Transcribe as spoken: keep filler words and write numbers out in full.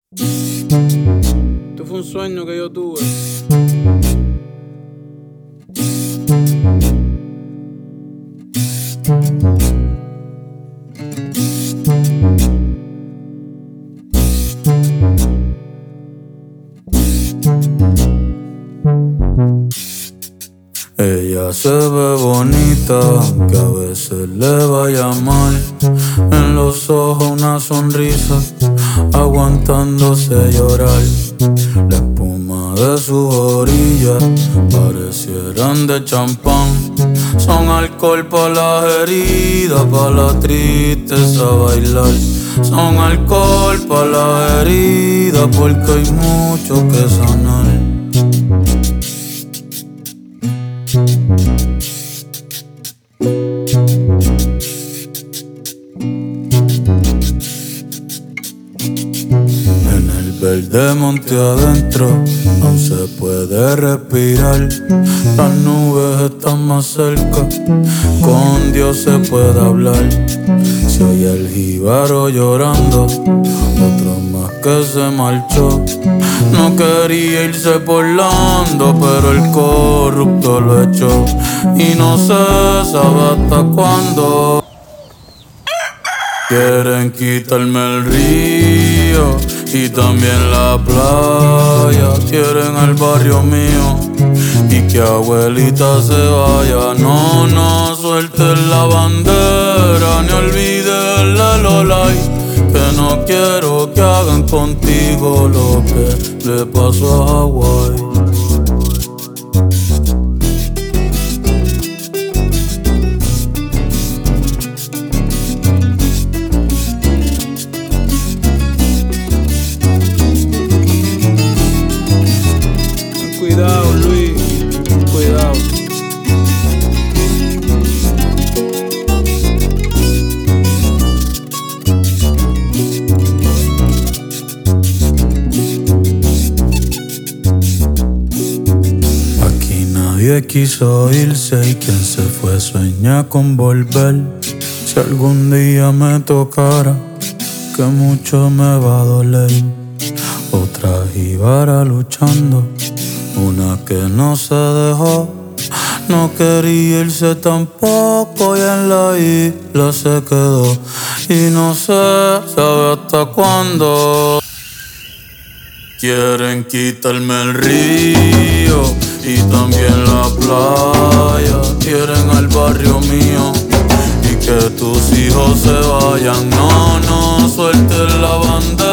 Esto fue un sueño que yo tuve. Ella se ve bonita, aunque a veces le vaya mal. En los ojos una sonrisa, aguantándose llorar. La espuma de sus orillas parecieran de champán. Son alcohol pa' las heridas, pa' la tristeza bailar. Son alcohol pa' las heridas, porque hay mucho que sanar. En el verde monte adentro aún se puede respirar. Las nubes están más cerca, con Dios se puede hablar. Se oye el jíbaro llorando, otro más que se marchó. No quería irse por Lando, pero el corrupto lo echó. Y no se sabe hasta cuándo. Quieren quitarme el río y también la playa. Quieren el barrio mío y que abuelita se vaya. No, no sueltes la bandera ni olvides el Lolay. Que no quiero que hagan contigo lo que le pasó a Hawái. Cuidado, Luis, cuidado. Aquí nadie quiso irse y quien se fue sueña con volver. Si algún día me tocara, que mucho me va a doler. Otra jíbara luchando, una que no se dejó. No quería irse tampoco y en la isla se quedó. Y no se sabe hasta cuándo. Quieren quitarme el río y también la playa. Quieren el barrio mío y que tus hijos se vayan. No, no sueltes la bandera